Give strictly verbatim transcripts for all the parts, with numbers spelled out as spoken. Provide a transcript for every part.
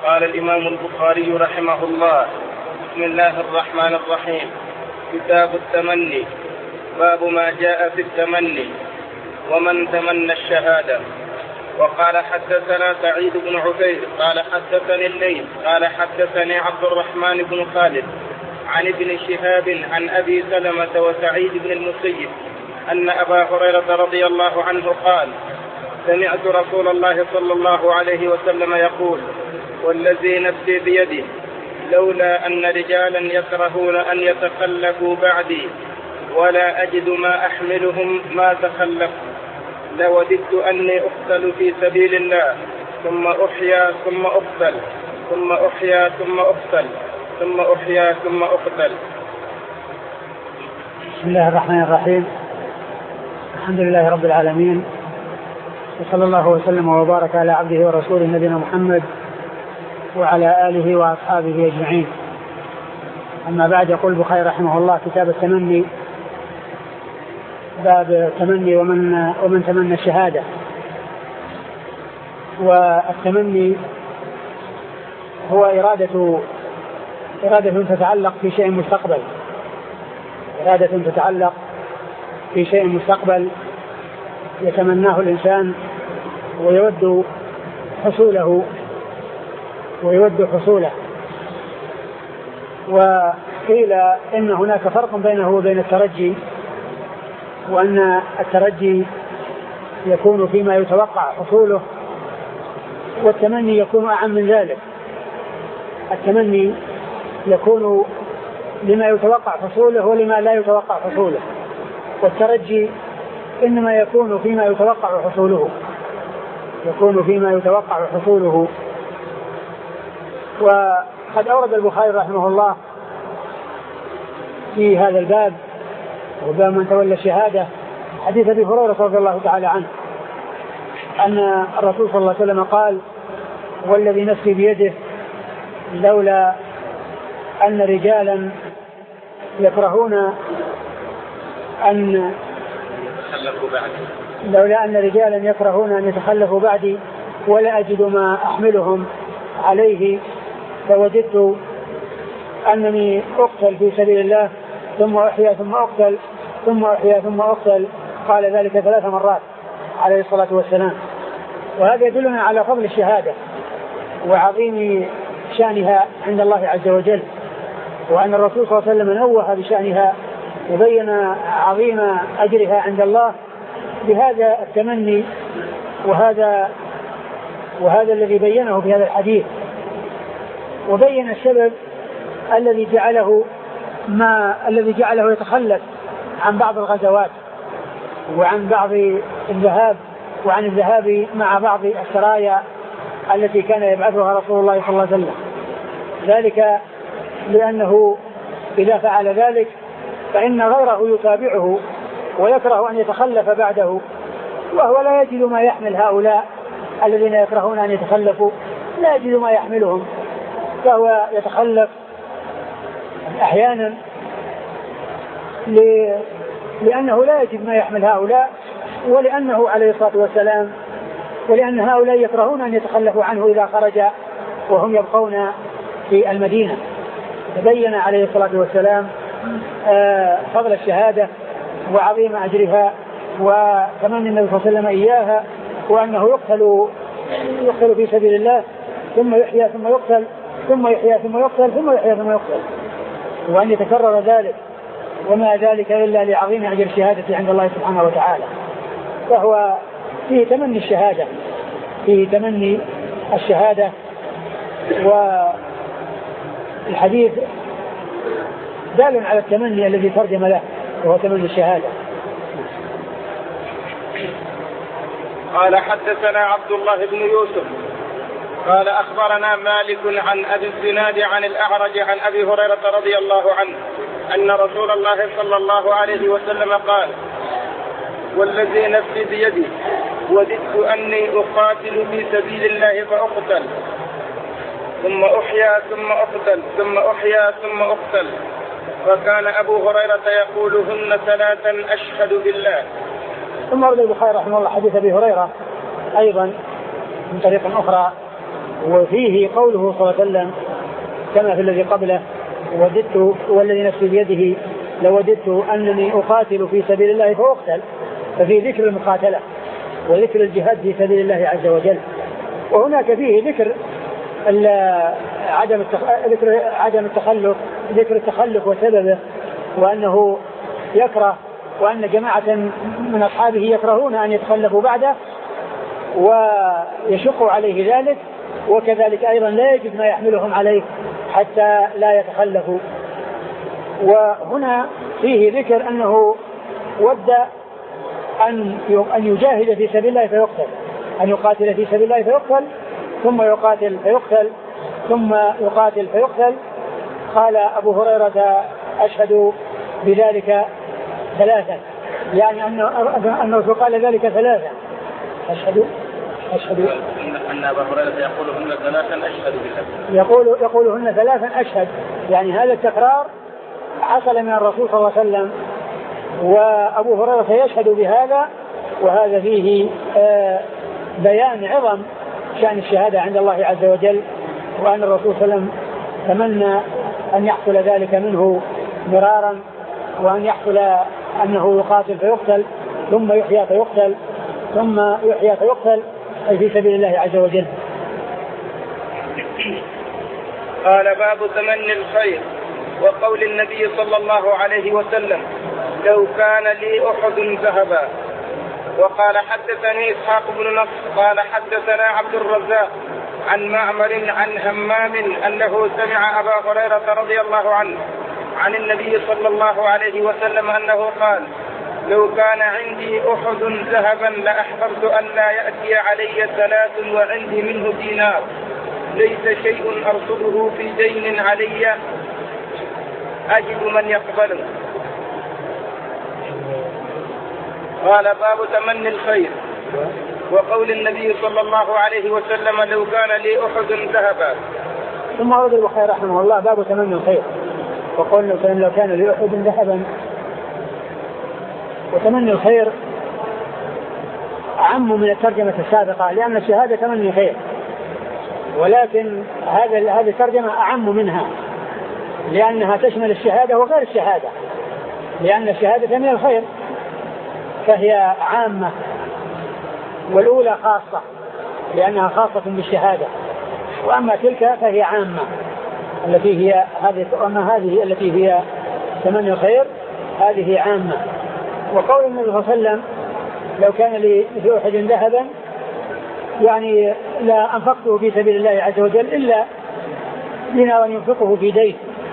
قال الإمام البخاري رحمه الله: بسم الله الرحمن الرحيم. كتاب التمني. باب ما جاء في التمني ومن تمنى الشهادة. وقال حدثنا سعيد بن عبيد قال حدثني الليث قال حدثني عبد الرحمن بن خالد عن ابن شهاب عن أبي سلمة وسعيد بن المسيب أن أبا هريرة رضي الله عنه قال: سمعت رسول الله صلى الله عليه وسلم يقول: والذي نفسي بيده لولا أن رجالا يكرهون أن يتخلفوا بعدي ولا أجد ما أحملهم ما تخلفوا لوددت أني أقتل في سبيل الله ثم أحيا ثم أقتل ثم أحيا ثم أقتل ثم أحيا ثم أقتل. بسم الله الرحمن الرحيم. الحمد لله رب العالمين، وصلى الله وسلم وبارك على عبده ورسوله نبينا محمد وعلى آله وأصحابه أجمعين. أما بعد، يقول البخاري رحمه الله: كتاب التمني. باب التمني ومن, ومن تمنى الشهادة. والتمني هو إرادة إرادة تتعلق في شيء مستقبل إرادة تتعلق في شيء مستقبل يتمناه الإنسان ويود حصوله ويود حصوله وقيل إن هناك فرق بينه وبين الترجي، وأن الترجي يكون فيما يتوقع حصوله، والتمني يكون أعم من ذلك. التمني يكون لما يتوقع حصوله ولما لا يتوقع حصوله، والترجي إنما يكون فيما يتوقع حصوله يكون فيما يتوقع حصوله. وقد أورد البخاري رحمه الله في هذا الباب وباب من تولى الشهادة حديث أبي هريرة رضي الله تعالى عنه أن الرسول صلى الله عليه وسلم قال: والذي نفسي بيده لولا أن رجالا يكرهون أن لولا أن رجالا يكرهون أن يتخلفوا بعدي ولا أجد ما أحملهم عليه فوجدت أنني أقتل في سبيل الله ثم أحيا ثم أقتل ثم أحيا ثم أقتل. قال ذلك ثلاث مرات عليه الصلاة والسلام. وهذا يدلنا على فضل الشهادة وعظيم شأنها عند الله عز وجل، وأن الرسول صلى الله عليه وسلم نوه بشأنها وبين عظيم أجرها عند الله بهذا التمني، وهذا وهذا الذي بينه في هذا الحديث، وبين السبب الذي جعله ما الذي جعله يتخلف عن بعض الغزوات وعن بعض الذهاب وعن الذهاب مع بعض السرايا التي كان يبعثها رسول الله صلى الله عليه وسلم. ذلك لأنه إذا فعل ذلك فإن غيره يتابعه ويكره أن يتخلف بعده، وهو لا يجد ما يحمل هؤلاء الذين يكرهون أن يتخلفوا، لا يجد ما يحملهم، فهو يتخلف أحيانا لأنه لا يجد ما يحمل هؤلاء، ولأنه عليه الصلاة والسلام ولأن هؤلاء يكرهون أن يتخلفوا عنه إذا خرج وهم يبقون في المدينة. تبين عليه الصلاة والسلام فضل الشهادة وعظيم أجرها وتمنى النبي صلى الله عليه وسلم إياها، وأنه يقتل يقتل في سبيل الله ثم يحيى ثم يقتل ثم يحيى ثم يقتل ثم يحيى ثم يقتل، وأن يتكرر ذلك، وما ذلك إلا لعظيم أجر الشهادة عند الله سبحانه وتعالى. فهو فيه تمني الشهادة فيه تمني الشهادة والحديث دال على التمني الذي ترجم له وهو تمني الشهادة. قال حدثنا عبد الله بن يوسف قال أخبرنا مالك عن أبي الزناد عن الأعرج عن أبي هريرة رضي الله عنه أن رسول الله صلى الله عليه وسلم قال: والذي نفسي بيدي وددت أني أقاتل في سبيل الله فأقتل ثم أحيا ثم أقتل ثم أحيا ثم أقتل. فكان أبو هريرة يقولهن ثلاثا أشهد بالله. ثم ورد البخاري رحمه الله حديث أبي هريرة أيضا من طريق أخرى وفيه قوله صلى الله عليه وسلم كما في الذي قبله وددت والذي نفسي بيده لوددت أنني أقاتل في سبيل الله فأقتل، ففي ذكر المقاتلة وذكر الجهاد في سبيل الله عز وجل. وهناك فيه ذكر عدم ذكر عدم التخلف، ذكر التخلف وسببه، وأنه يكره وأن جماعة من أصحابه يكرهون أن يتخلفوا بعده ويشق عليه ذلك، وكذلك أيضا لا يجد ما يحملهم عليه حتى لا يتخلفوا. وهنا فيه ذكر أنه ود أن أن يجاهد في سبيل الله فيقتل، أن يقاتل في سبيل الله فيقتل ثم يقاتل فيقتل ثم يقاتل فيقتل. قال أبو هريرة أشهد بذلك ثلاثا، يعني أنه قال ذلك ثلاثا. أشهد أشهد أن أبا هريرة يقولهن ثلاثا أشهد بذلك، يقول يقولهن ثلاثا أشهد، يعني هذا التكرار حصل من الرسول صلى الله عليه وسلم وأبو هريرة يشهد بهذا. وهذا فيه آه بيان عظم شأن الشهادة عند الله عز وجل، وأن الرسول صلى الله عليه وسلم تمنى أن يحصل ذلك منه مرارا، وأن يحصل أنه يقاتل فيقتل ثم يحيى فيقتل ثم يحيى فيقتل أي في سبيل الله عز وجل. قال باب تمني الخير وقول النبي صلى الله عليه وسلم لو كان لي أحد ذهبا. وقال حدثني إسحاق بن نصر قال حدثنا عبد الرزاق عن معمر عن همام أنه سمع أبا هريرة رضي الله عنه عن النبي صلى الله عليه وسلم أنه قال لو كان عندي أحد ذهبا لأحببت أن لا يأتي علي ثلاث وعندي منه دينار ليس شيء أرصده في دين علي أجد من يقبله. قال باب تمني الخير وقول النبي صلى الله عليه وسلم لو كان لي أحد ذهبا. ثم ورد البخاري رحمه الله باب تمني الخير وقول لو كان لي أحد ذهبا. وتمني الخير أعم من الترجمة السابقة، لأن الشهادة تمني خير، ولكن هذا هذه الترجمة أعم منها لأنها تشمل الشهادة وغير الشهادة، لأن الشهادة من الخير فهي عامة، والأولى خاصة لأنها خاصة بالشهادة، وأما تلك فهي عامة التي هي هذه، وأما هذه التي هي تمني الخير هذه عامة. وقول النبي صلى الله عليه وسلم لو كان لي في أحد ذهبا يعني لا أنفقته في سبيل الله عز وجل إلا دينارا ينفقه في دين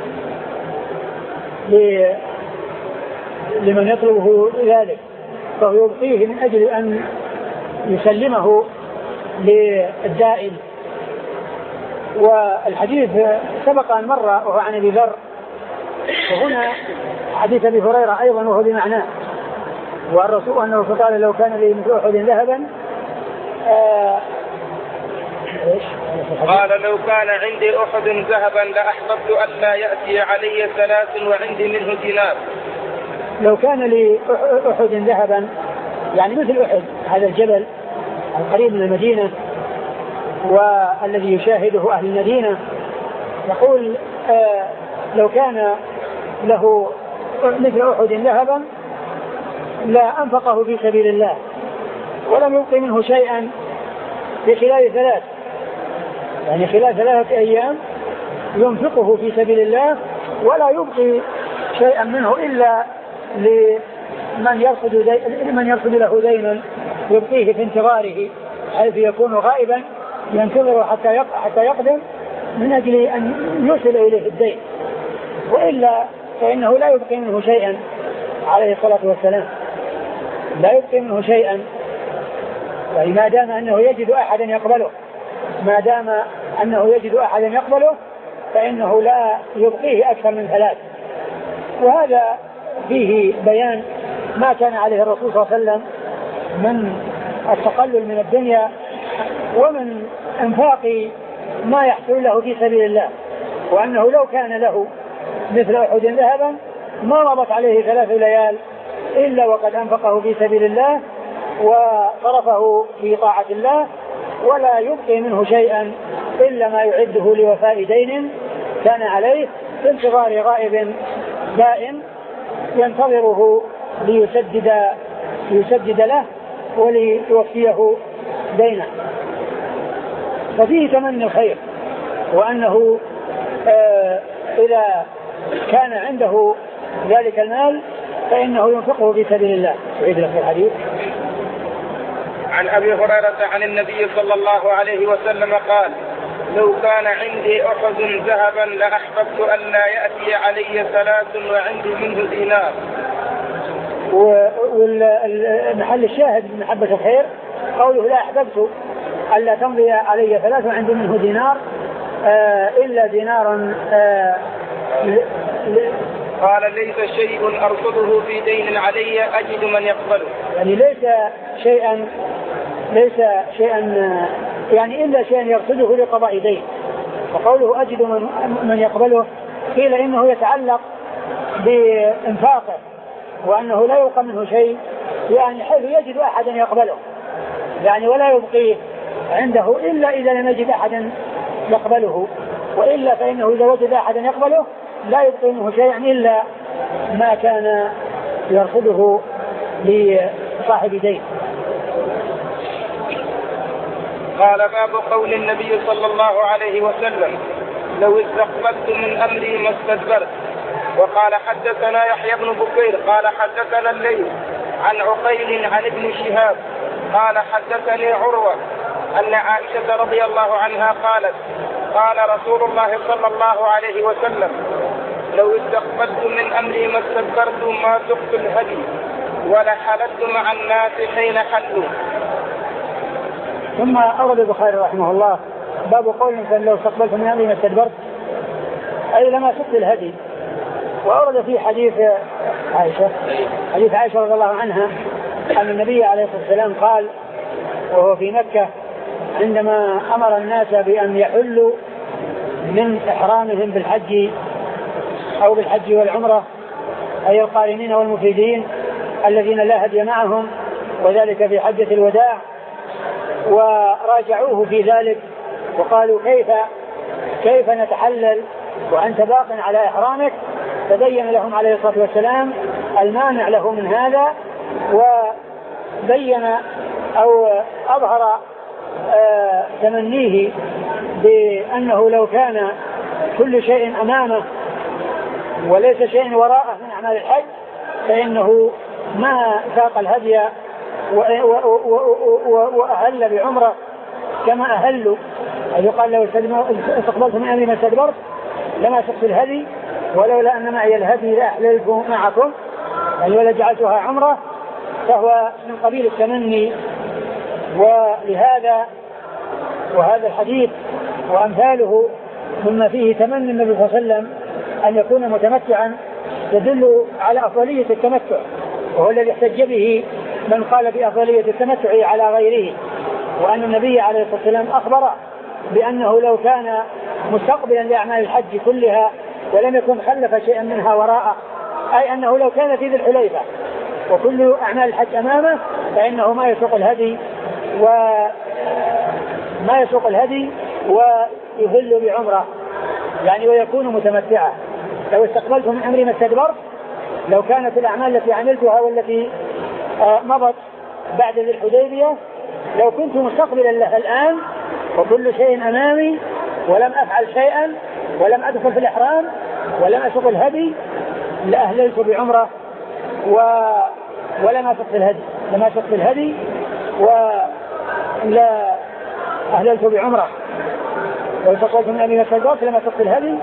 لمن يطلبه ذلك، فهو يبقيه من أجل أن يسلمه للدائن. والحديث سبق أن مر وهو عن أبي ذر، وهنا حديث أبي هريرة أيضا وهو بمعناه، والرسول أنه قال لو كان لي مثل أحد ذهبا آه قال لو كان عندي أحد ذهبا لأحببت أن لا يأتي علي ثلاث وعندي منه دينار. لو كان لي أحد ذهبا يعني مثل أحد، هذا الجبل القريب من المدينة والذي يشاهده أهل المدينة، يقول آه لو كان له مثل أحد ذهبا لا أنفقه في سبيل الله ولم يبقي منه شيئا في خلال ثلاث، يعني خلال ثلاثة أيام ينفقه في سبيل الله ولا يبقي شيئا منه إلا لمن يرصد, دي... من يرصد له دينا يبقيه في انتظاره، حيث يكون غائبا ينتظر حتى يق... حتى يقدم من أجل أن يوصل إليه الدين، وإلا فإنه لا يبقي منه شيئا عليه الصلاة والسلام، لا يبقي منه شيئا، يعني ما دام أنه يجد أحدا يقبله، ما دام أنه يجد أحدا يقبله فإنه لا يبقيه أكثر من ثلاث. وهذا فيه بيان ما كان عليه الرسول صلى الله عليه وسلم من التقلل من الدنيا ومن انفاق ما يحصل له في سبيل الله، وأنه لو كان له مثل أحد ذهبا ما مضت عليه ثلاث ليال إلا وقد أنفقه في سبيل الله وصرفه في طاعة الله ولا يبقي منه شيئا إلا ما يعده لوفاء دين كان عليه في انتظار غائب دائم ينتظره ليسدد ليسدد له وليوفيه دينه. ففيه تمني الخير، وأنه آه إذا كان عنده ذلك المال فإنه ينفقه في سبيل الله. أعيد لك الحديث. عن أبي هريرة عن النبي صلى الله عليه وسلم قال: لو كان عندي أحد ذهبا لأحببت أن لا يأتي علي ثلاث وعندي منه دينار. والمحل الشاهد من محبة الخير قوله: لا أحببت ألا تمضي علي ثلاث وعندي منه دينار آه إلا دينارا آه قال: ليس شيء أرصده في دين علي أجد من يقبله. يعني ليس شيئا ليس شيئا يعني إلا شيئا يرصده لقضاء دين. وقوله أجد من, من يقبله قيل إنه يتعلق بإنفاقه وأنه لا يبقى منه شيء، يعني حيث يجد أحدا يقبله يعني ولا يبقيه عنده إلا إذا لم يجد أحدا يقبله، وإلا فإنه إذا وجد أحدا يقبله لا يبقي منه شيئا إلا ما كان يرصده لصاحب دين. قال: باب قول النبي صلى الله عليه وسلم: لو استقبلت من أمري ما استدبرت. وقال: حدثنا يحيى بن بكير قال حدثنا الليث عن عقيل عن ابن شهاب قال حدثني عروة أن عائشة رضي الله عنها قالت: قال رسول الله صلى الله عليه وسلم: لو استقبلت من أمري ما استدبرت ما سقت الهدي ولحلت مع الناس حين حلوا. ثم أورد البخاري رحمه الله باب قول لو استقبلت من أمري ما استدبرت أي لما سقت الهدي. وأورد في حديث عائشة حديث عائشة رضي الله عنها أن النبي عليه الصلاة والسلام قال وهو في مكة عندما أمر الناس بأن يحلوا من إحرامهم بالحج أو بالحج والعمرة أي القارنين والمفيدين الذين لا هدي معهم، وذلك في حجة الوداع، وراجعوه في ذلك وقالوا كيف كيف نتحلل وأنت باق على إحرامك، فبين لهم عليه الصلاة والسلام المانع له من هذا، وبين أو أظهر آه تمنيه بأنه لو كان كل شيء أمامه وليس شيء وراءه من أعمال الحج فإنه ما ساق الهدي وأهل بعمرة كما أهلوا. أي قال: لو استقبلت من أمري ما استدبرت لما سقت الهدي ولولا أن معي الهدي لأحللت معكم، يعني ولا جعلتها عمرة، فهو من قبيل التمني. ولهذا وهذا الحديث وأمثاله مما فيه تمني النبي صلى الله عليه وسلم أن يكون متمتعا يدل على أفضلية التمتع، وهو الذي احتج به من قال بأفضلية التمتع على غيره، وأن النبي عليه الصلاة والسلام أخبر بأنه لو كان مستقبلا لأعمال الحج كلها ولم يكن خلف شيئا منها وراءه، أي أنه لو كان في ذي الحليفة وكل أعمال الحج أمامه فإنه ما يسوق الهدي وما يسوق الهدي ويهل بعمره، يعني ويكون متمتعا. لو استقبلت من أمري ما استدبرت، لو كانت الأعمال التي عملتها والتي مضت بعد ذي الحديبية لو كنت مستقبلا لها الآن وكل شيء أمامي ولم أفعل شيئا ولم أدخل في الإحرام ولم أسوق الهدي لأهللت بعمرة و... ولما سقت الهدي لما سقت الهدي ولا أهللت بعمرة. لو استقبلت من أمري ما استدبرت لما سقت الهدي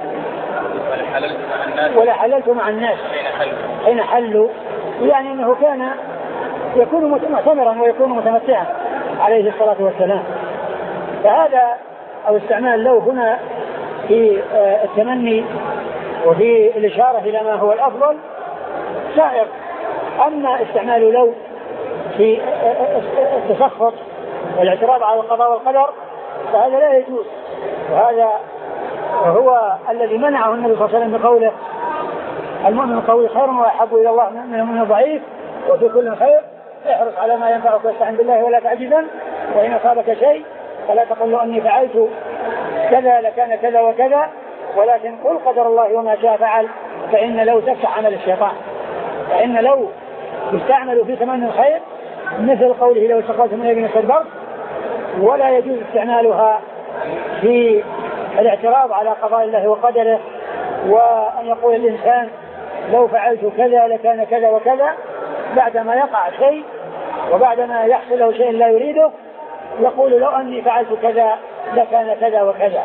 ولا حللت مع الناس حين حلوا، يعني أنه كان يكون معتمرا ويكون متمتعا عليه الصلاة والسلام. فهذا أو استعمال لو هنا في التمني وفي الإشارة إلى ما هو الأفضل سائر. أما استعمال لو في التسخط والاعتراض على القضاء والقدر فهذا لا يجوز، وهذا هو الذي منعه النبي صلى الله عليه وسلم بقوله: المؤمن القوي خير وأحب إلى الله من المؤمن الضعيف، وفي كل خير احرص على ما ينفعك واستعن بالله ولا تعجزا، وإن أصابك شيء فلا تقل له أني فعلت كذا لكان كذا وكذا، ولكن قل قدر الله وما شاء فعل، فإن لو تفتح عمل الشيطان، فإن لو يستعمل في تمني الخير مثل قوله لو استقلت من ابن الصدبر، ولا يجوز استعمالها في الاعتراض على قضاء الله وقدره، وأن يقول الإنسان لو فعلت كذا لكان كذا وكذا بعدما يقع شيء وبعدما يحصل له شيء لا يريده يقول لو أني فعلت كذا لكان كذا وكذا.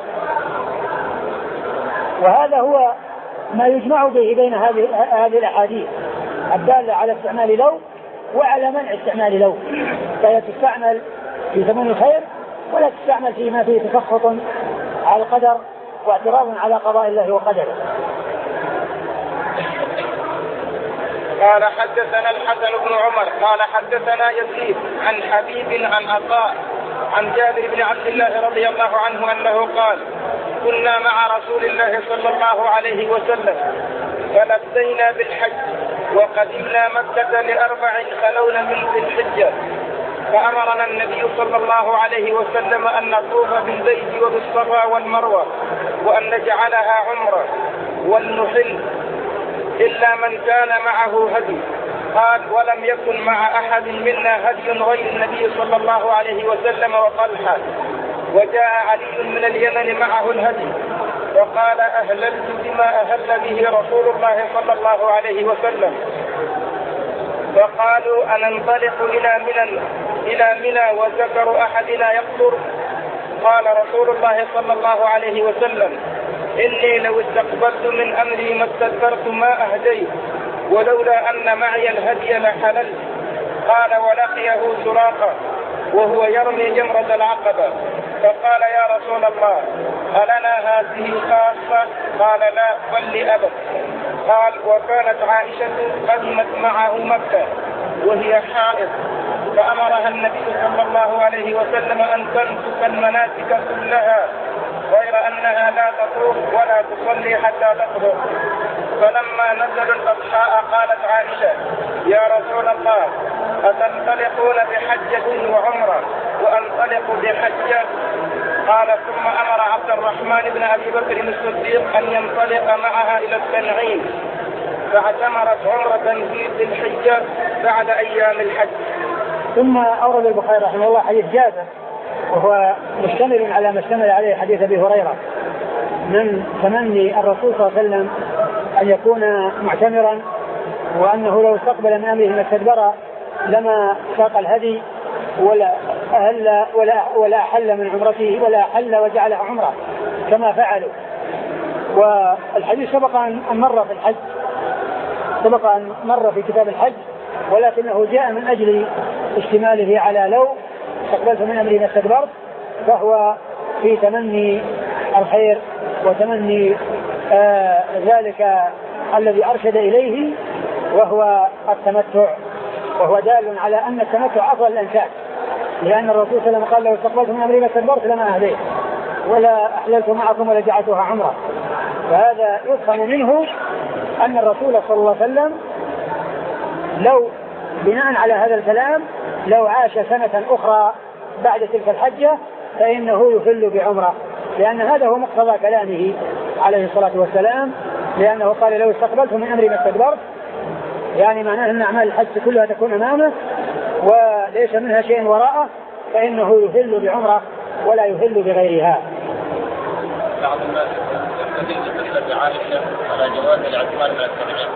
وهذا هو ما يجمع به بين هذه هذه الأحاديث الدالة على استعمال لو وعلى منع استعمال لو، فهي تستعمل في تمني الخير ولا تستعمل فيما فيه تسخط على القدر واعتراض على قضاء الله وقدره. قال حدثنا الحسن بن عمر قال حدثنا يزيد عن حبيب عن عطاء عن جابر بن عبد الله رضي الله عنه أنه قال كنا مع رسول الله صلى الله عليه وسلم فلبينا بالحج وقدمنا مكة لأربع خلونا من ذي الحجة، فأمرنا النبي صلى الله عليه وسلم أن نطوف بالبيت وبالصفا والمروة وأن نجعلها عمرة ولنحل إلا من كان معه هدي. قال ولم يكن مع أحد منا هدي غير النبي صلى الله عليه وسلم وطلحة، وجاء علي من اليمن معه الهدي وقال أهللت بما أهل به رسول الله صلى الله عليه وسلم، فقالوا أننطلق إلى منى إلى منى وذكر أحدنا يقصر؟ قال رسول الله صلى الله عليه وسلم إني لو استقبلت من أمري ما استدبرت ما أهديت ولولا أن معي الهدي لحللت. قال ولقيه سراقة وهو يرمي جمرة العقبة فقال يا رسول الله ألنا هذه خاصة؟ قال لا بل لأبد. قال وكانت عائشة قدمت معه مكة وهي حائض فأمرها النبي صلى الله عليه وسلم أن تنسك المناسك كلها غير أنها لا تطوف ولا تصلي حتى تطهر. فلما نزل الأضحاء قالت عائشة يا رسول الله أتنطلقون بحجة وعمرة وأنطلق بحجة؟ قال ثم أمر عبد الرحمن بن أبي بكر الصديق أن ينطلق معها إلى التنعيم فاعتمرت عمرة في ذي الحجة بعد أيام الحج. ثم أورد البخاري رحمه الله حديث جابر وهو مشتمل على ما اشتمل عليه حديث أبي هريرة من تمني الرسول صلى الله عليه وسلم أن يكون معتمرا، وأنه لو استقبل من أمره ما استدبر لما ساق الهدي ولا أهل ولا ولا أحل من عمرته ولا أحل وجعلها عمرة كما فعلوا. والحديث سبق أن مر في الحج سبق أن مر في كتاب الحج، ولكنه جاء من أجل اشتماله على لو استقبلت من أمري ما استدبرت، فهو في تمني الخير وتمني آه ذلك الذي أرشد إليه وهو التمتع، وهو دال على أن التمتع أفضل الأنساب، لأن الرسول صلى الله عليه وسلم قال لو استقبلت من أمري ما استدبرت لما أهديت ولا أحللت معكم ولا جعلتها عمرة. فهذا يفهم منه أن الرسول صلى الله عليه وسلم لو بناء على هذا الكلام لو عاش سنة أخرى بعد تلك الحجة فإنه يفل بعمرة، لأن هذا هو مقتضى كلامه عليه الصلاة والسلام، لأنه قال لو استقبلت من أمري ما استدبرت، يعني معناه أن أعمال الحج كلها تكون أمامه وليس منها شيء وراءه، فإنه يفل بعمرة ولا يفل بغيرها. بعض الناس يستدل بعائشة على جواز الاعتمار من التنعيم.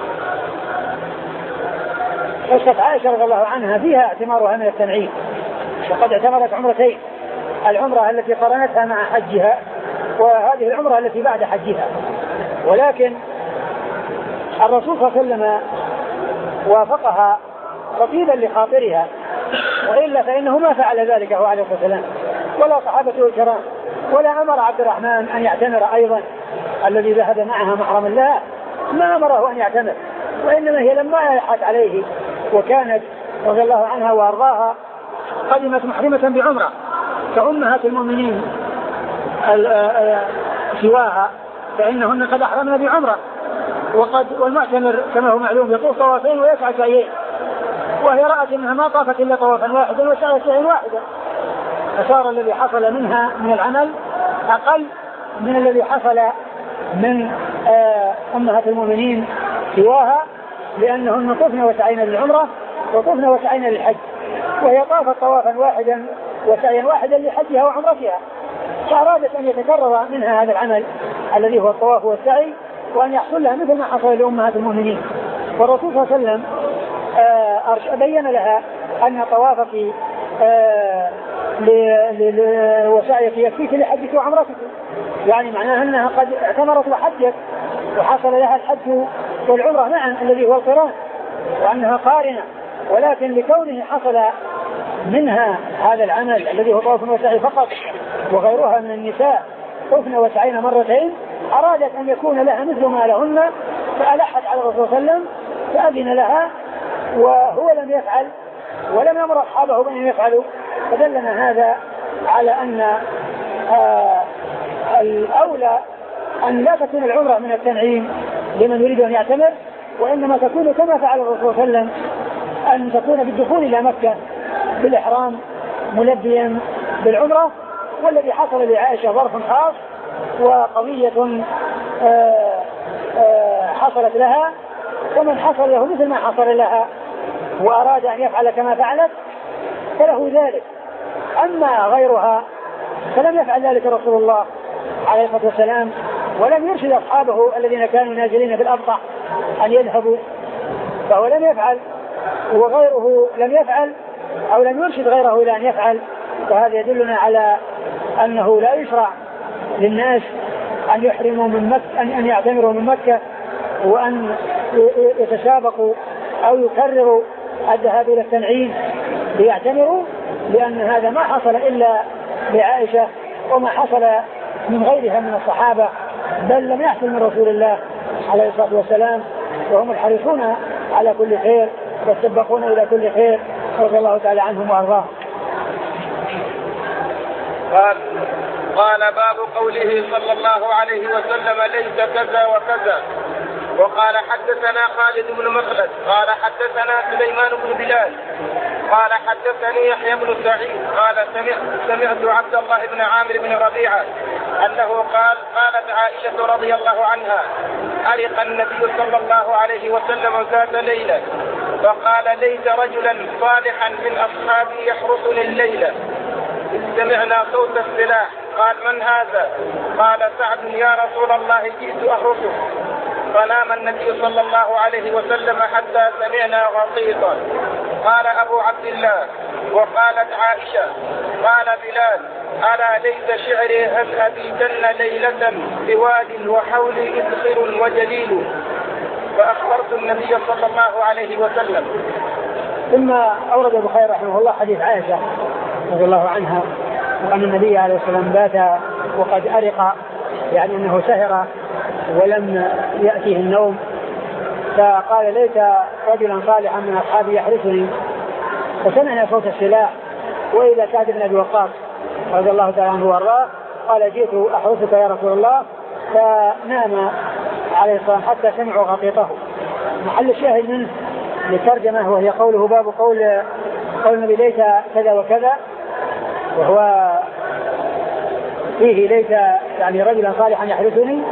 قصة عائشة رضي الله عنها فيها اعتمارها من التنعيم، وقد اعتمرت عمرتين، العمرة التي قرنتها مع حجها وهذه العمرة التي بعد حجها، ولكن الرسول صلى الله عليه وسلم وافقها تطيبا لخاطرها، وإلا فإنه ما فعل ذلك هو عليه الصلاة والسلام ولا صحابته الكرام، ولا أمر عبد الرحمن أن يعتمر أيضا الذي ذهب معها محرما لها، ما أمره أن يعتمر، وإنما هي لما يلحت عليه وكانت رضي الله عنها وأرضاها قدمت محرمة بعمرة كأمهات المؤمنين سواها، فإنهن قد أحرمنا بعمرة، وقد والمعتمر كما هو معلوم يطوف طوافين ويسعى سعيين، وهي رأت أنها ما طافت إلا طوافا واحدا وسعت سعيا واحدا، فصار الذي حصل منها من العمل أقل من الذي حصل من أمهات المؤمنين سواها، لأنهن طفن وسعين للعمرة وطفن وسعين للحج، وهي طافت طوافا واحدا وسعيا واحدا لحجها وعمرتها، فأرادت أن يتكرر منها هذا العمل الذي هو الطواف والسعي وأن يحصل لها مثل ما حصل لأمهات المؤمنين. والرسول صلى الله عليه وسلم بين لها أن طوافك وسعيك يكفيك لحجك وعمرتك، يعني معناها أنها قد اعتمرت وحجت وحصل لها الحج والعمرة معا الذي هو القران، وأنها قارنة، ولكن لكونه حصل منها هذا العمل الذي هو طواف وسعي فقط وغيرها من النساء طفن وسعين مرتين، أرادت أن يكون لها مثل ما لهن، فألحت على الرسول صلى الله عليه وسلم فأذن لها، وهو لم يفعل ولم يأمر أصحابه بأن يفعلوا. فدلنا هذا على أن آه الأولى أن لا تكون العمرة من التنعيم لمن يريد أن يعتمر، وإنما تكون كما فعل الرسول صلى الله عليه وسلم، أن تكون بالدخول إلى مكة بالإحرام ملبيا بالعمرة. والذي حصل لعائشة ظرف خاص وقضية آه آه حصلت لها، ومن حصل له مثل ما حصل لها وأراد أن يفعل كما فعلت فله ذلك. أما غيرها فلم يفعل ذلك رسول الله عليه الصلاة والسلام، ولم يرشد أصحابه الذين كانوا نازلين في الأبطح أن يذهبوا، فهو لم يفعل وغيره لم يفعل أو لم يرشد غيره إلى أن يفعل. وهذا يدلنا على أنه لا يشرع للناس أن يحرموا من مكة، أن يعتمروا من مكة وأن يتسابقوا أو يكرروا الذهاب إلى التنعيم ليعتمروا، لأن هذا ما حصل إلا لعائشة وما حصل من غيرها من الصحابة، بل لم يحصل من رسول الله عليه الصلاة والسلام، وهم الحريصون على كل خير والسبقون إلى كل خير رضي الله تعالى عنهم وأرضاهم. قال قال باب قوله صلى الله عليه وسلم ليس كذا وكذا. وقال حدثنا خالد بن مخلد قال حدثنا سليمان بن بلال قال حدثني يحيى بن سعيد قال سمعت, سمعت عبد الله بن عامر بن ربيعة أنه قال قالت عائشة رضي الله عنها أرق النبي صلى الله عليه وسلم ذات ليلة فقال ليس رجلا صالحا من أصحابي يحرسني الليلة إذ سمعنا صوت السلاح. قال من هذا؟ قال سعد يا رسول الله جئت أحرسه. فنام النبي صلى الله عليه وسلم حتى سمعنا غطيطا. قال أبو عبد الله وقالت عائشة قال بلال ألا ليس شعري هل أبيتن ليلة بواد وحولي إذخر وجليل. فأخبرت النبي صلى الله عليه وسلم. ثم أورد البخاري رحمه الله حديث عائشة رضي الله عنها وأن النبي عليه الصلاة والسلام بات وقد أرق، يعني أنه سهر ولم يأتيه النوم، فقال ليس رجلا صالحا من أصحابي يحرسني. فسمعنا صوت السلاح وإذا سعد بن أبي وقاص رضي الله تعالى عنه وارضاه قال جئت أحرسك يا رسول الله، فنام عليه الصلاة والسلام حتى سمعوا غطيطه. محل الشاهد منه للترجمة وهي قوله باب قول قول النبي ليس كذا وكذا، وهو فيه ليس يعني رجلا صالحا يحرسني،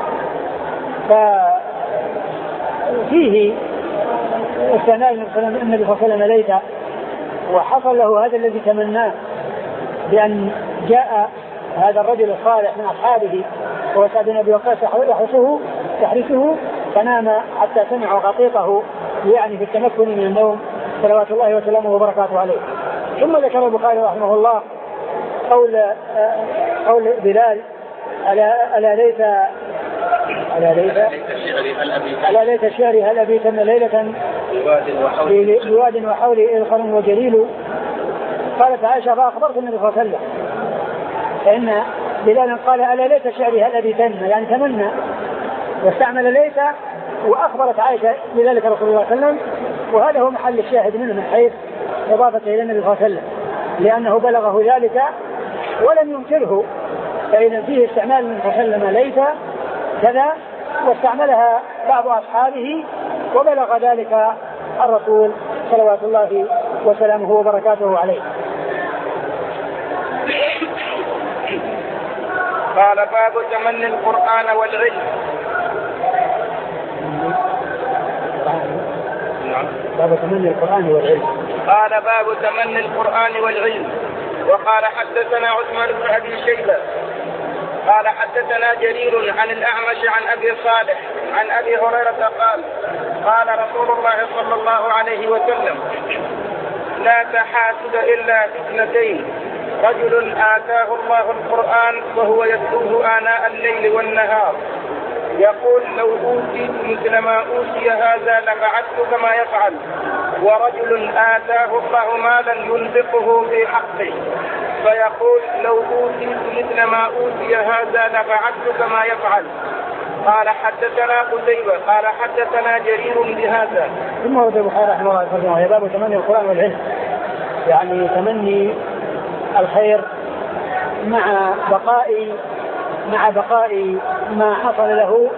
ففيه استناد النبي صلى الله عليه وسلم ليس، وحصل له هذا الذي تمناه بأن جاء هذا الرجل الصالح من أصحابه وهو سعد بن أبي وقاص يحرسه يحرسه فنام حتى سمعوا غطيطه، يعني في التمكن من النوم صلوات الله وسلامه وبركاته عليه. ثم ذكر البخاري رحمه الله قول قول بلال ألا ألا ليت ألا ليت ألا ليت شعري هل أبيتن ليلة بواد وحولي إذخر وجليل. قالت عائشة فأخبرت النبي صلى الله عليه وسلم، فإن بلالا قال ألا ليت شعري هل أبيتن، يعني تمنى واستعمل ليت، وأخبرت عائشة بذلك رسول الله صلى الله عليه وسلم. وهذا هو محل الشاهد منه من حيث إضافة إلى النبي صلى الله عليه وسلم، لأنه بلغه ذلك ولم ينكره، فإذا فيه استعمال من تسلم ليس كذا، واستعملها بعض أصحابه وبلغ ذلك الرسول صلوات الله وسلامه وبركاته عليه. قال باب تمني القرآن والعلم. باب تمني القرآن والعلم. قال باب تمني القرآن والعلم. وقال حدثنا عثمان بن أبي شيبة قال حدثنا جرير عن الأعمش عن أبي صالح عن أبي هريرة قال قال رسول الله صلى الله عليه وسلم لا تحاسد إلا في اثنتين رجل آتاه الله القرآن وهو يتلوه آناء الليل والنهار يقول لو أوتيت مثل ما أوتي هذا لفعلت كما يفعل، ورجل آتاه الله مالا ينفقه في حقه فيقول لو أوتيت مثل ما أوتي هذا لفعلت كما يفعل. قال حدثنا قتيبة قال حدثنا جرير بهذا. ثم ورد البخاري رحمه الله تعالى باب تمني القرآن والعلم، يعني تمني الخير مع بقاء مع بقاء ما حصل له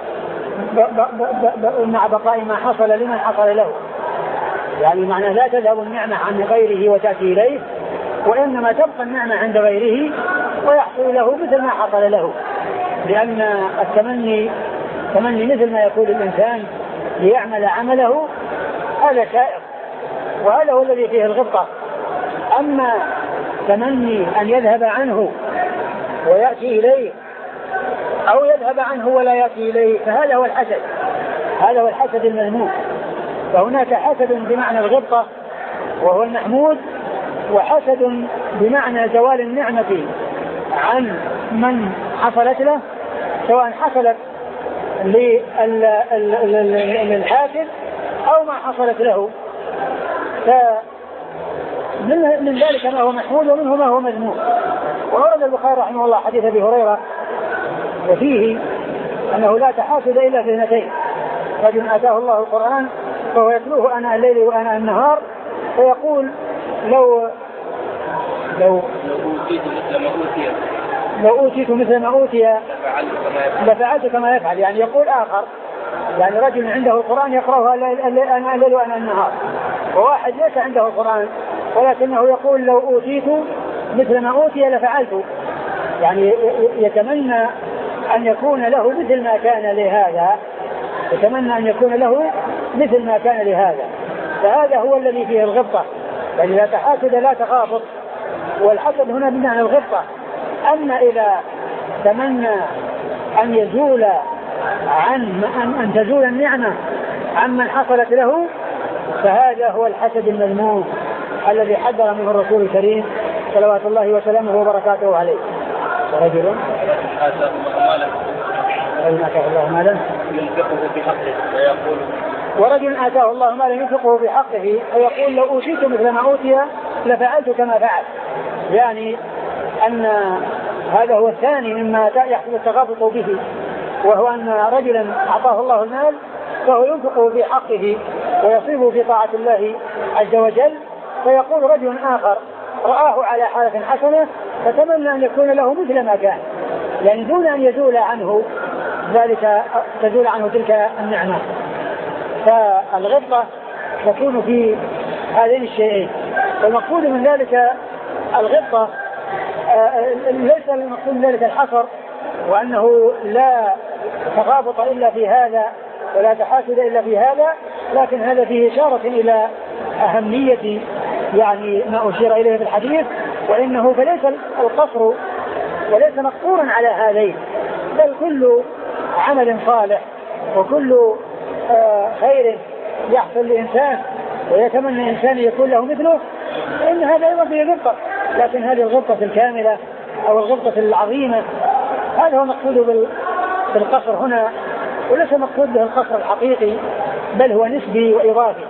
مع بقاء ما حصل لمن حصل له، يعني معنى لا تذهب النعمة عن غيره وتأتي إليه، وإنما تبقى النعمة عند غيره ويحصل له مثل ما حصل له، لأن التمني تمني مثل ما يقول الإنسان ليعمل عمله هذا شائع، وهذا هو الذي فيه الغبطة. أما تمني أن يذهب عنه ويأتي إليه أو يذهب عنه ولا يأتي إليه فهذا هو الحسد، هذا هو الحسد المذموم. فهناك حسد بمعنى الغبطة وهو المحمود، وحسد بمعنى زوال النعمة عن من حصلت له، سواء حصلت للحاسد أو ما حصلت له. فمن ذلك ما هو محمود ومنه ما هو مذموم. وورد البخاري رحمه الله حديث أبي هريرة وفيه أنه لا تحاسد إلا في اثنتين رجل آتاه الله القرآن فهو يتلوه آناء الليل وآناء النهار فيقول لو لو لو أوتيت مثل ما أوتي لفعلت كما يفعل. يعني يقول آخر، يعني رجل عنده القرآن يقرأه آناء الليل وآناء النهار، وواحد ليس عنده القرآن ولكنه يقول لو أوتيت مثل ما أوتي لفعلت، يعني يتمنى أن يكون له مثل ما كان لهذا، يتمنى أن يكون له مثل ما كان لهذا. فهذا هو الذي فيه الغبطة، يعني لا تحاسد لا تغابط، والحسد هنا بمعنى الغبطة. أما إذا تمنى أن يزول عن أن تزول النعمة عمن حصلت له فهذا هو الحسد المذموم الذي حذر منه الرسول الكريم صلوات الله وسلامه وبركاته عليه. ورجل آتاه الله مالا ينفقه في حقه فيقول ورجل آتاه الله مالا ينفقه في حقه فيقول لو أوتيت مثل ما أوتي لفعلت كما فعل. يعني أن هذا هو الثاني مما يحصل التغابط به، وهو أن رجلا أعطاه الله المال فهو ينفقه في حقه ويصيبه في طاعة الله عز وجل، فيقول رجل آخر رآه على حالة حسنة فتمنى أن يكون له مثل ما كان، يعني دون أن يزول عنه ذلك تزول عنه تلك النعمة. فالغبطة تكون في هذين الشيئين، والمقصود من ذلك الغبطة ليس المقصود من ذلك الحصر وأنه لا تغابط إلا في هذا ولا تحاسد إلا في هذا، لكن هذا فيه إشارة إلى أهمية يعني ما أشير إليه في الحديث، وإنه فليس القصر وليس مقصورا على هذين، بل كل عمل صالح وكل خير يحصل لإنسان ويتمنى إنسان يكون له مثله إن هذا أيضا فيه غبطة، لكن هذه الغبطة الكاملة أو الغبطة العظيمة هذا هو مقصود بالقصر هنا، وليس مقصود به القصر الحقيقي بل هو نسبي وإضافي.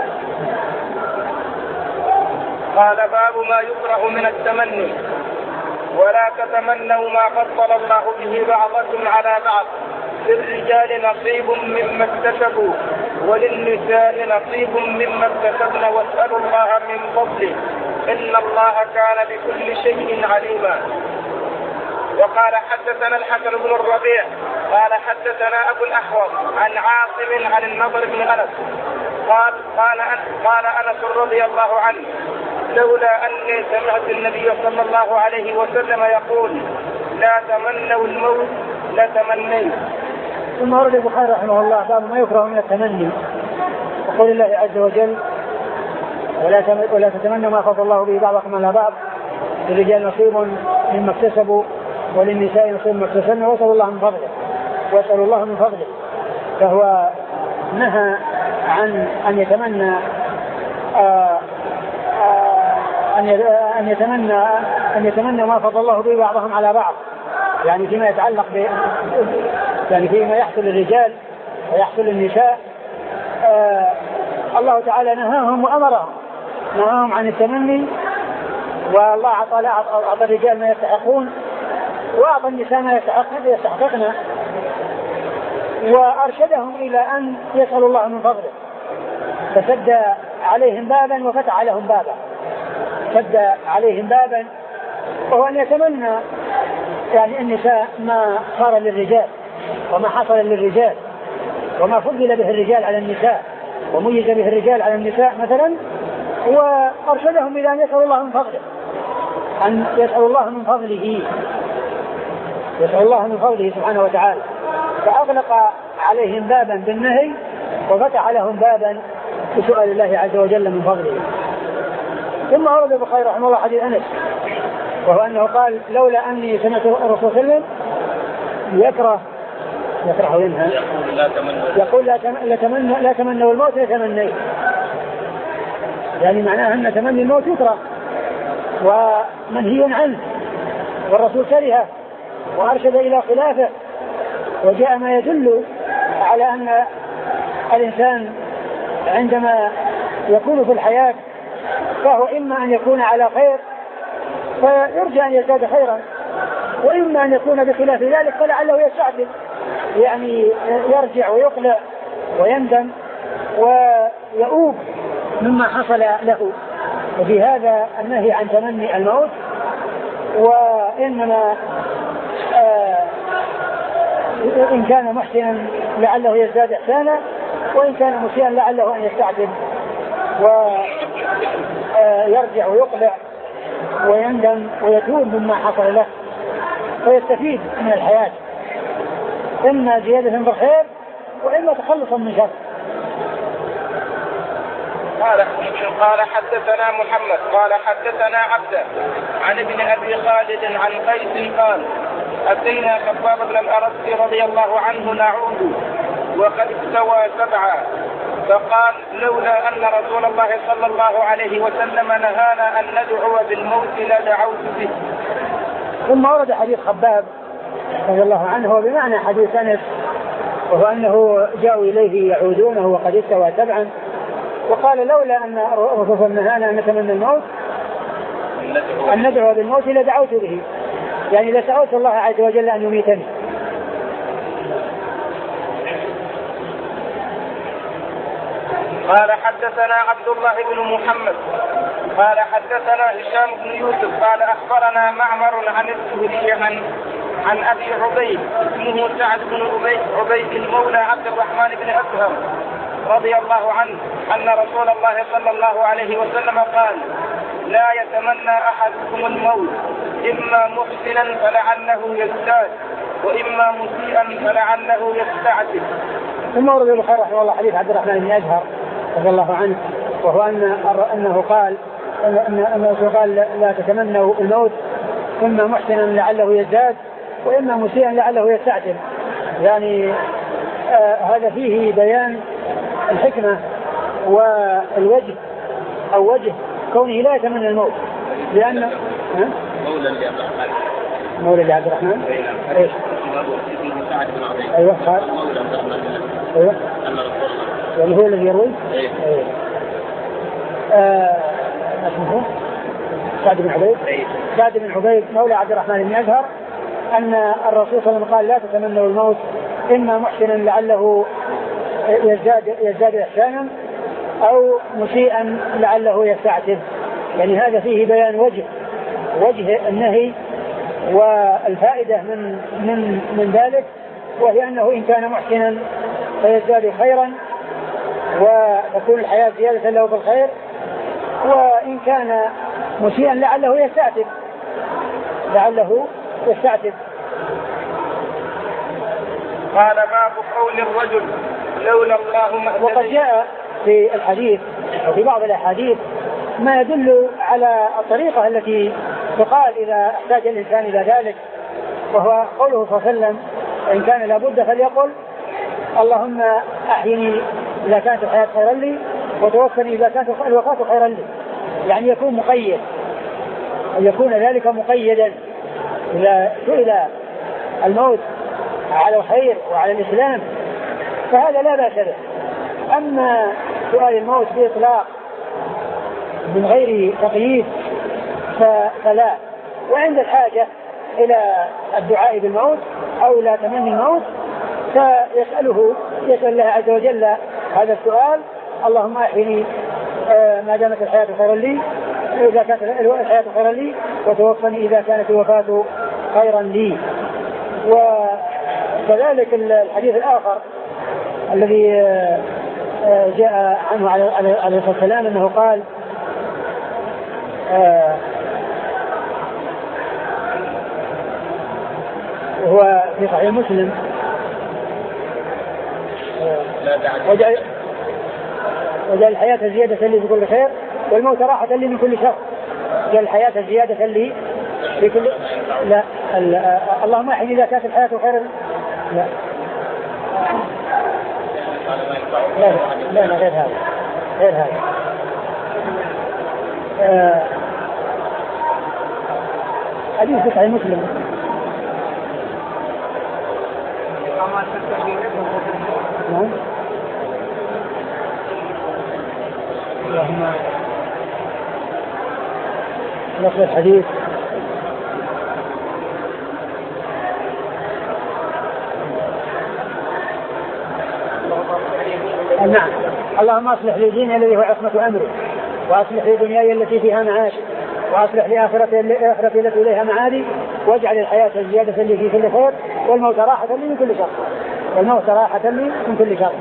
قال باب ما يكره من التمني. ولا تتمنوا ما فضل الله به بعضكم على بعض، للرجال نصيب مما اكتسبوا وللنساء نصيب مما اكتسبن واسألوا الله من فضله إن الله كان بكل شيء عليما. وقال حدثنا الحسن بن الربيع قال حدثنا أبو الأحوص عن عاصم عن النضر بن أنس قال قال قال أنس رضي الله عنه لولا أني سمعت النبي صلى الله عليه وسلم يقول لا تمنوا الموت لتمنيت. ثم ورد البخاري رحمه الله باب ما يكره من التمني وقول الله عز وجل ولا ولا تتمنوا ما فضل الله به بعضكم على بعض للرجال نصيب مما اكتسبوا وللنساء نصيب مما اكتسبن واسأل الله من فضله واسأل الله من فضله. فهو نهى عن أن يتمنى آآ آآ أن يتمنى أن يتمنى ما فضل الله به بعضهم على بعض، يعني فيما يتعلق ب يعني فيما يحصل للرجال ويحصل للنساء. الله تعالى نهاهم وأمرهم نهاهم عن التمني، والله أعطى أعطى الرجال ما يستحقون وأعطى النساء ما يستحققن، وأرشدهم إلى أن يسألوا الله من فضله، فسد عليهم بابا وفتح لهم بابا. سد عليهم بابا وهو أن يتمنى يعني النساء ما صار للرجال وما حصل للرجال وما فضل به الرجال على النساء وميز به الرجال على النساء مثلا، وأرشدهم إلى أن يسألوا الله من فضله، أن يسألوا الله من فضله يسأل الله من فضله سبحانه وتعالى. فأغلق عليهم بابا بالنهي وفتح لهم بابا بسؤال الله عز وجل من فضله. ثم ورد البخاري رحمه الله حديث أنس وهو أنه قال لولا أني سمعت الرسول صلى الله عليه وسلم يكره يكره منها يقول لا تمنى لا تمنوا الموت لتمنيت، يعني معناها أن تمني الموت يكره ومنهي عنه، والرسول كرهه وأرشد إلى خلافه، وجاء ما يدل على أن الإنسان عندما يكون في الحياة فهو إما أن يكون على خير فيرجى أن يزداد خيرا، وإما أن يكون بخلاف ذلك فلعله يستعجل، يعني يرجع ويقلع ويندم ويؤوب مما حصل له. وفي هذا النهي عن تمني الموت، وإنما آه إن كان محسنا لعله يزداد إحسانا، وإن كان مسيئا لعله أن يستعجل ويرجع ويقلع ويندم ويتوب مما حصل له ويستفيد من الحياة، إما زيادة في الخير وإما تخلصا من شر. قال قال حدثنا محمد قال حدثنا عبده عن ابن أبي خالد عن قيس قال أتينا خباب بن الأرد رضي الله عنه نعود وقد استوى سبعا، فقال لولا أن رسول الله صلى الله عليه وسلم نهانا أن ندعو بالموت لدعوت به. ثم ورد حديث خباب رضي الله عنه بمعنى حديث أنس، وهو أنه جاءوا إليه يعودونه وقد استوى سبعا، وقال لولا أن الرسول نهانا أن نتمنى الموت أن ندعو بالموت لدعوت به، يعني لسألت الله عز وجل أن يميتني. قال حدثنا عبد الله بن محمد قال حدثنا هشام بن يوسف قال أخبرنا معمر عن الزهري عن عن أبي عبيد اسمه سعد بن عبيد المولى عبد الرحمن بن أسهم رضي الله عنه أن رسول الله صلى الله عليه وسلم قال لا يتمنى أحدكم الموت إما محسنا فلعله يزداد وإما مسيئا فلعله يستعجل. ثم ورد البخاري رحمه الله حديث عبد الرحمن بن أزهر رضي الله عنه، وهو أن أنه قال أن الرسول قال لا تتمنوا الموت إما محسنا لعله يزداد وإما مسيئا لعله يستعجل، يعني آه هذا فيه بيان الحكمة والوجه أو وجه كونه لا يتمنى الموت، لأن مولى لعبد الرحمن مولى لعبد الرحمن ايش؟ ايوه قال ايوه يعني هو الذي يروي ايوه آه اسمه سعد بن عبيد سعد بن عبيد مولى عبد الرحمن بن أزهر أن الرسول صلى الله عليه وسلم قال لا تتمنوا الموت إما محسنا لعله يزداد يزداد إحسانا أو مسيئا لعله يستعتب، يعني هذا فيه بيان وجه وجه النهي والفائدة من من من ذلك، وهي أنه إن كان محسنا فيزداد خيرا وتكون الحياة زيادة له بالخير، وإن كان مسيئا لعله يستعتب لعله يستعتب. قال باب قول الرجل لولا الله ما اهتديت. وقد جاء في الحديث وفي بعض الأحاديث ما يدل على الطريقة التي تقال إذا احتاج الإنسان إلى ذلك، وهو قوله صلى الله عليه وسلم إن كان لابد فليقل اللهم أحيني إذا كانت الحياة خيرا لي وتوفني إذا كانت الوفاة خيرا لي، يعني يكون مقيد، أن يكون ذلك مقيدا. إذا سئل الموت على الخير وعلى الإسلام فهذا لا بأس به. أما سؤال الموت بإطلاق من غير تقييد فلا. وعند الحاجة إلى الدعاء بالموت أو إلى تمني الموت فيسأله يسأل الله عز وجل هذا السؤال اللهم أحيني ما دامت الحياة خيرا لي إذا كانت الحياة خيرا لي وتوفني إذا كانت الوفاة خيرا لي. وكذلك الحديث الآخر الذي جاء عنه عليه الصلاة والسلام أنه قال وهو في صحيح مسلم وجعل وجعل الحياة زيادة لي في كل خير والموت راحة لي من كل شر. جعل الحياة زيادة لي في كل لا اللهم أحيني إذا كانت الحياة خيرا لا لا لا, لا غير هذا غير هذا آه حديث صحيح مسلم نعم اللهم نص الحديث نعم اللهم اصلح لي ديني الذي هو عصمة امري واصلح لي دنياي التي فيها معاشي واصلح لي اخرتي التي اليها معادي واجعل الحياة زيادة لي في كل خير والموت راحة لي من كل شر والموت راحة لي من كل شر.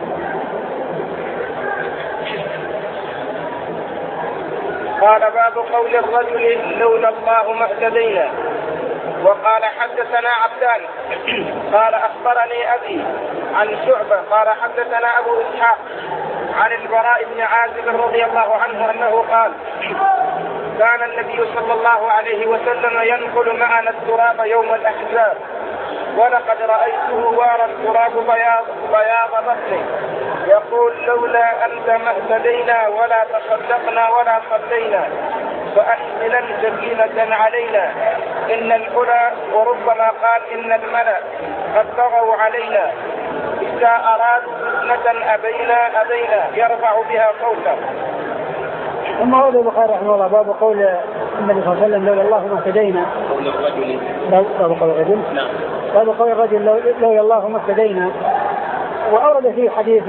قال باب قول الرجل لولا الله ما اهتدينا. وقال حدثنا عبدان قال أخبرني أبي عن شعبة قال حدثنا أبو إسحاق عن البراء بن عازب رضي الله عنه أنه قال كان النبي صلى الله عليه وسلم ينقل معنا التراب يوم الأحزاب ولقد رأيته وارى التراب بياض بياض بطنه يقول لولا أنت ما اهتدينا ولا تصدقنا ولا صلينا فأحملا سكينة علينا إن العلا وربما قال إن الملأ قد طغوا علينا إذا أرادوا فتنة أبينا أبينا يرفع بها صوتا. ثم قال البخاري رحمه الله باب قول النبي صلى الله عليه وسلم لولا الله ما اهتدينا. قول الرجل باب قول الرجل نعم باب قول الرجل لولا الله ما اهتدينا. وأورد فيه حديث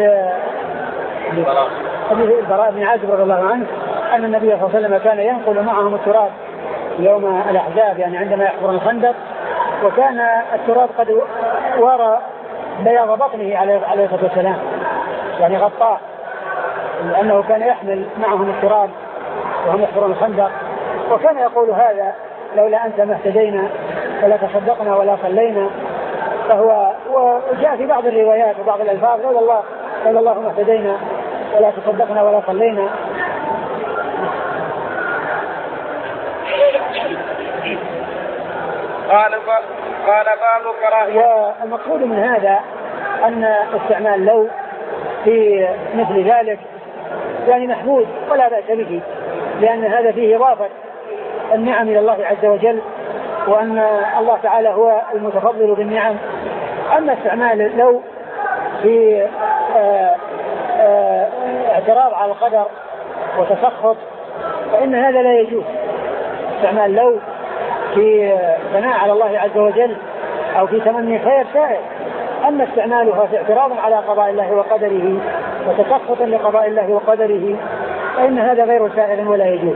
حديث البراء بن عازب رضي الله عنه أن النبي صلى الله عليه وسلم كان ينقل معهم التراب يوم الأحزاب يعني عندما يحفرون الخندق وكان التراب قد ورى بياض بطنه عليه الصلاة والسلام يعني غطاه لأنه كان يحمل معهم التراب وهم يحفرون الخندق وكان يقول هذا لولا أنت ما اهتدينا ولا تصدقنا ولا صلينا. فهو وجاء في بعض الروايات وبعض الألفاظ لولا الله لولا الله ما اهتدينا ولا تصدقنا ولا صلينا. قال قال باب كراهية. والمقصود من هذا أن استعمال لو في مثل ذلك يعني محمود ولا بأس به لأن هذا فيه إضافة النعم إلى الله عز وجل وأن الله تعالى هو المتفضل بالنعم. أما استعمال لو في آآ آآ اعتراض على القدر وتسخط فإن هذا لا يجوز. استعمال لو في ثناء على الله عز وجل أو في تمني خير سائر. أما استعمالها في اعتراض على قضاء الله وقدره وتسخط لقضاء الله وقدره فإن هذا غير سائر ولا يجوز.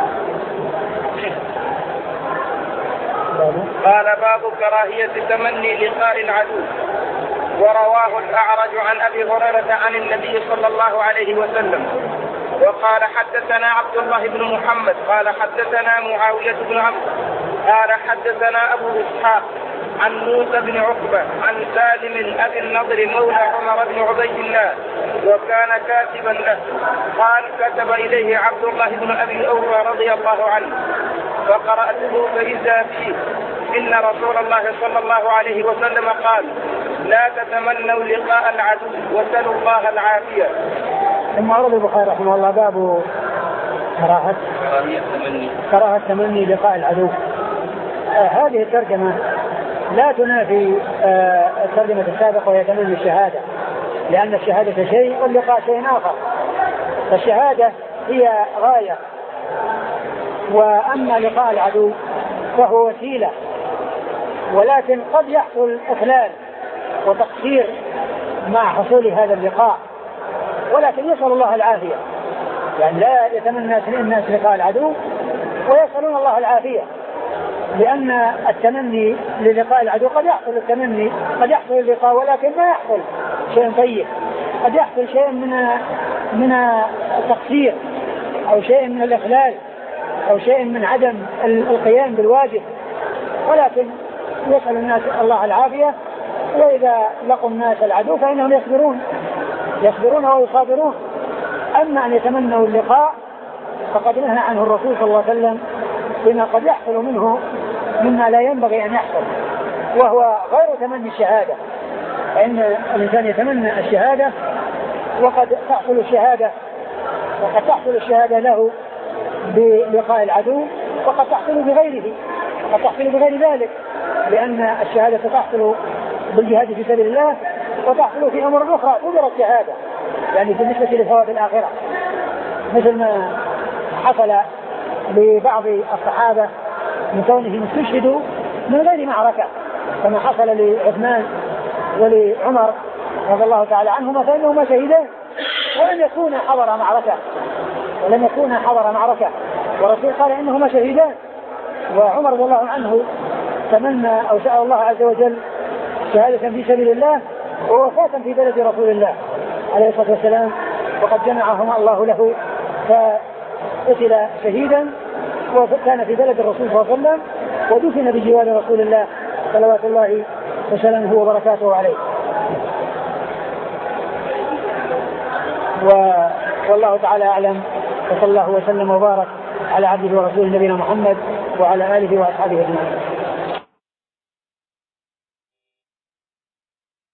قال باب كراهية تمني لقاء العدو. ورواه الأعرج عن أبي هريرة عن النبي صلى الله عليه وسلم وقال حدثنا عبد الله بن محمد قال حدثنا معاوية بن عمرو قال حدثنا أبو إسحاق عن موسى بن عقبة عن سالم أبي النضر مولى عمر بن عبيد الله وكان كاتبا له قال كتب إليه عبد الله بن أبي أوفى رضي الله عنه فقرأته فإذا فيه إن رسول الله صلى الله عليه وسلم قال لا تتمنوا لقاء العدو وسلوا الله العافية. ثم أورد البخاري رحمه الله باب كراهة التمني كراهة التمني لقاء العدو. آه هذه الترجمة لا تنافي آه الترجمة السابقة وهي تمني الشهادة، لأن الشهادة شيء واللقاء شيء آخر. فالشهادة هي غاية، وأما لقاء العدو فهو وسيلة، ولكن قد يحصل إخلال وتقصير مع حصول هذا اللقاء، ولكن يسأل الله العافية. يعني لا يتمنى الناس لقاء العدو ويسألون الله العافية، لأن التمني للقاء العدو قد يحصل التمني قد يحصل اللقاء ولكن ما يحصل شيء طيب، قد يحصل شيء من من التقصير أو شيء من الإخلال أو شيء من عدم القيام بالواجب، ولكن يسأل الناس الله العافية. وإذا لقوا الناس العدو فإنهم يصبرون يصبرون ويصابرون. أما أن يتمنوا اللقاء فقد نهى عنه الرسول صلى الله عليه وسلم بما قد يحصل منه مما لا ينبغي أن يحصل، وهو غير تمني الشهادة. فإن الإنسان يتمنى الشهادة وقد تحصل الشهادة وقد تحصل الشهادة له بلقاء العدو، وقد تحصل بغيره وقد تحصل بغير ذلك، لأن الشهادة تحصل بالجهاد في سبيل الله وتحصل في أمور أخرى غير الشهادة، يعني بالنسبة لثواب الآخرة، مثل ما حصل لبعض الصحابة من كونهم استشهدوا من غير معركة، كما حصل لعثمان ولعمر رضي الله تعالى عنهما، فإنهما شهيدان ولم يكونا حضر معركة ولم يكونا حضر معركة والرسول قال إنهما شهيدان. وعمر رضي الله عنه تمنى أو سأل الله عز وجل شهادة في سبيل الله ووفاة في بلد رسول الله عليه الصلاة والسلام، وقد جمعهما الله له فقتل شهيدا وكان في بلد الرسول صلى الله عليه وسلم ودفن بجوار رسول الله صلوات الله وسلامه وبركاته عليه. والله تعالى أعلم، وصلى الله وسلم وبارك على عبده ورسوله نبينا محمد وعلى آله وأصحابه أجمعين.